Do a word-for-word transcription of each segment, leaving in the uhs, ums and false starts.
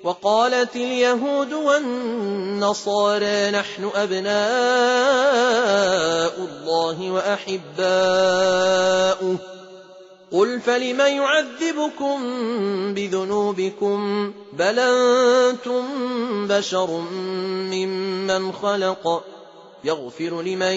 وقالت اليهود والنصارى نحن أبناء الله وأحباؤه قل فلم يعذبكم بذنوبكم بل أنتم بشر ممن خلق يغفر لمن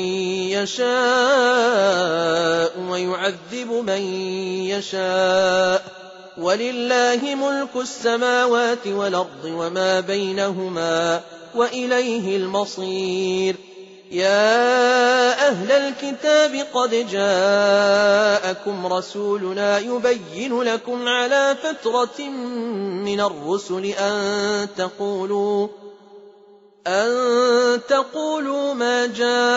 يشاء ويعذب من يشاء ولله ملك السماوات والأرض وما بينهما وإليه المصير. يا أهل الكتاب قد جاءكم رسولنا يبين لكم على فترة من الرسل أن تقولوا أن تقولوا ما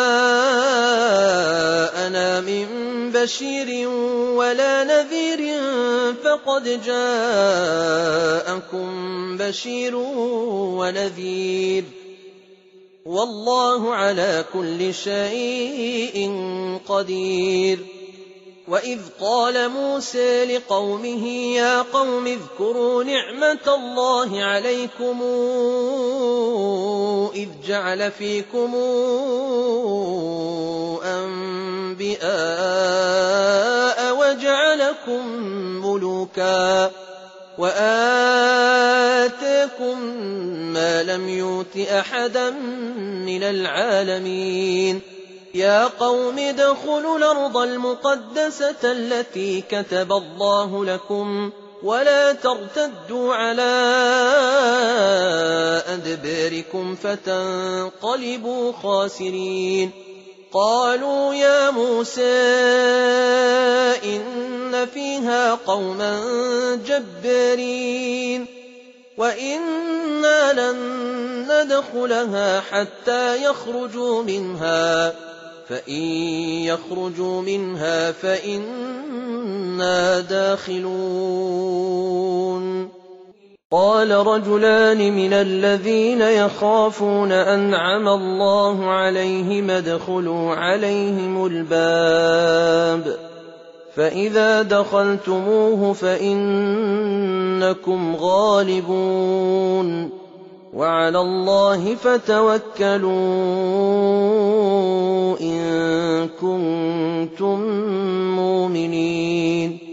جاءنا من بشير ولا نذير فقد جاءكم بشير ونذير والله على كل شيء قدير. وإذ قال موسى لقومه يا قوم اذكروا نعمة الله عليكم إذ جعل فيكم أنبياء وجعلكم ملوكا وآتاكم ما لم يؤت أحدا من العالمين. يا قوم ادخلوا الأرض المقدسة التي كتب الله لكم ولا ترتدوا على أدباركم فتنقلبوا خاسرين. قالوا يا موسى إن فيها قوما جبارين وإنا لن ندخلها حتى يخرجوا منها فإن يخرجوا منها فإنا داخلون. قال رجلان من الذين يخافون أنعم الله عليهم ادخلوا عليهم الباب فإذا دخلتموه فإنكم غالبون وعلى الله فتوكلوا إن كنتم مؤمنين.